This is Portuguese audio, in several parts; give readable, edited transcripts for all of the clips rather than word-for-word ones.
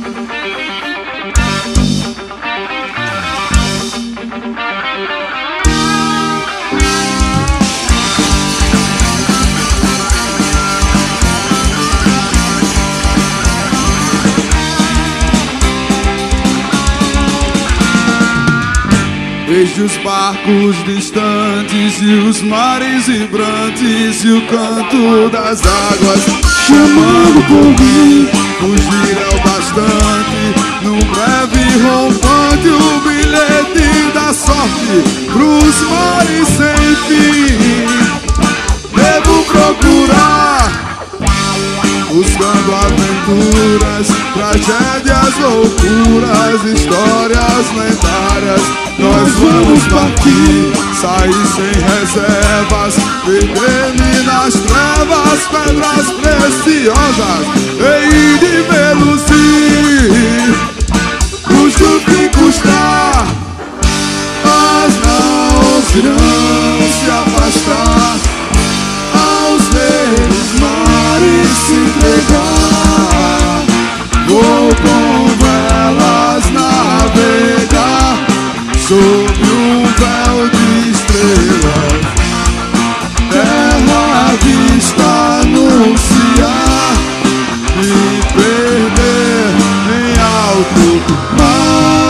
Vejo os barcos distantes e os mares vibrantes e o canto das águas chamando por mim. Fugir é o bastante, num breve rompante, o bilhete da sorte pros mares sem fim. Devo procurar, buscando aventuras, tragédias, loucuras, histórias lendárias. Nós vamos partir, sair sem reservas, perder-me nas trevas, pedras preciosas, hei de vê-los ir, custe o que custar, mas não irão se afastar, aos verdes mares se entregar. Vou com velas navegar sob um véu de estrelas, terra à vista anunciar, me perder em alto mar.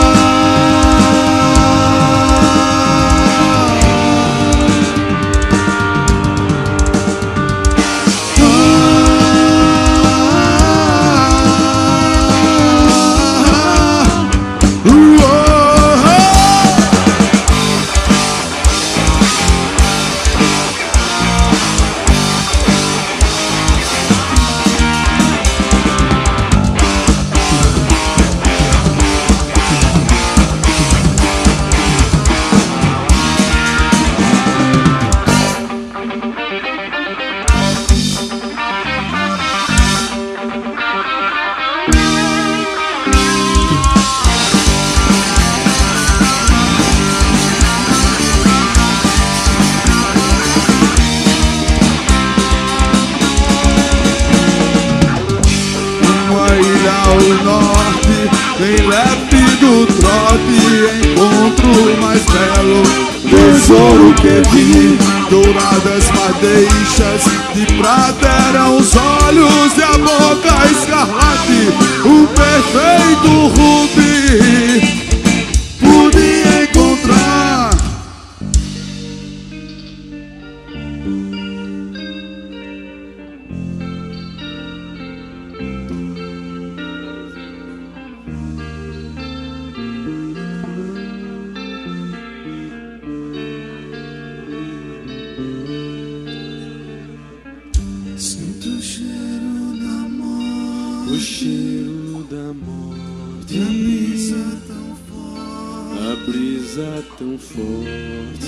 Ao norte, bem leve do trote, encontro mais belo tesouro que vi. Douradas madeixas de prata eram os olhos e a boca escarlate, o perfeito rubi pude encontrar. Sinto o cheiro da morte, o cheiro da morte, a brisa tão forte, a brisa tão forte,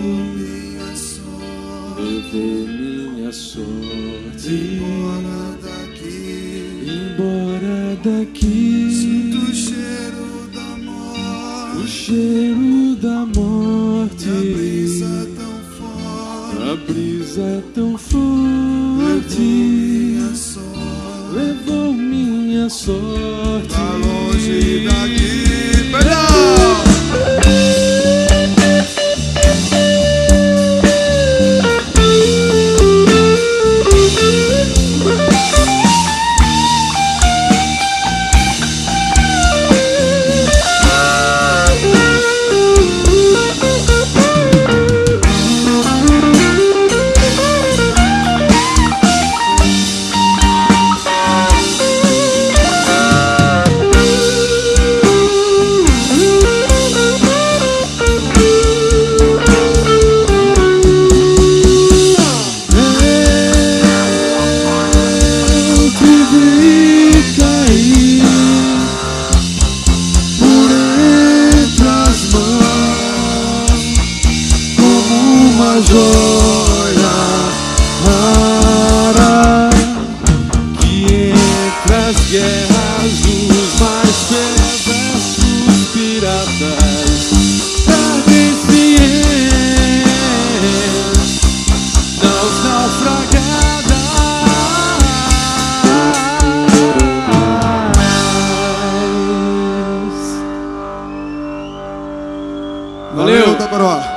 levou minha sorte, embora daqui, sinto o cheiro da morte, o cheiro da morte, a brisa tão forte, levou minha sorte, tá longe daqui, pedal! Valeu, Taparó.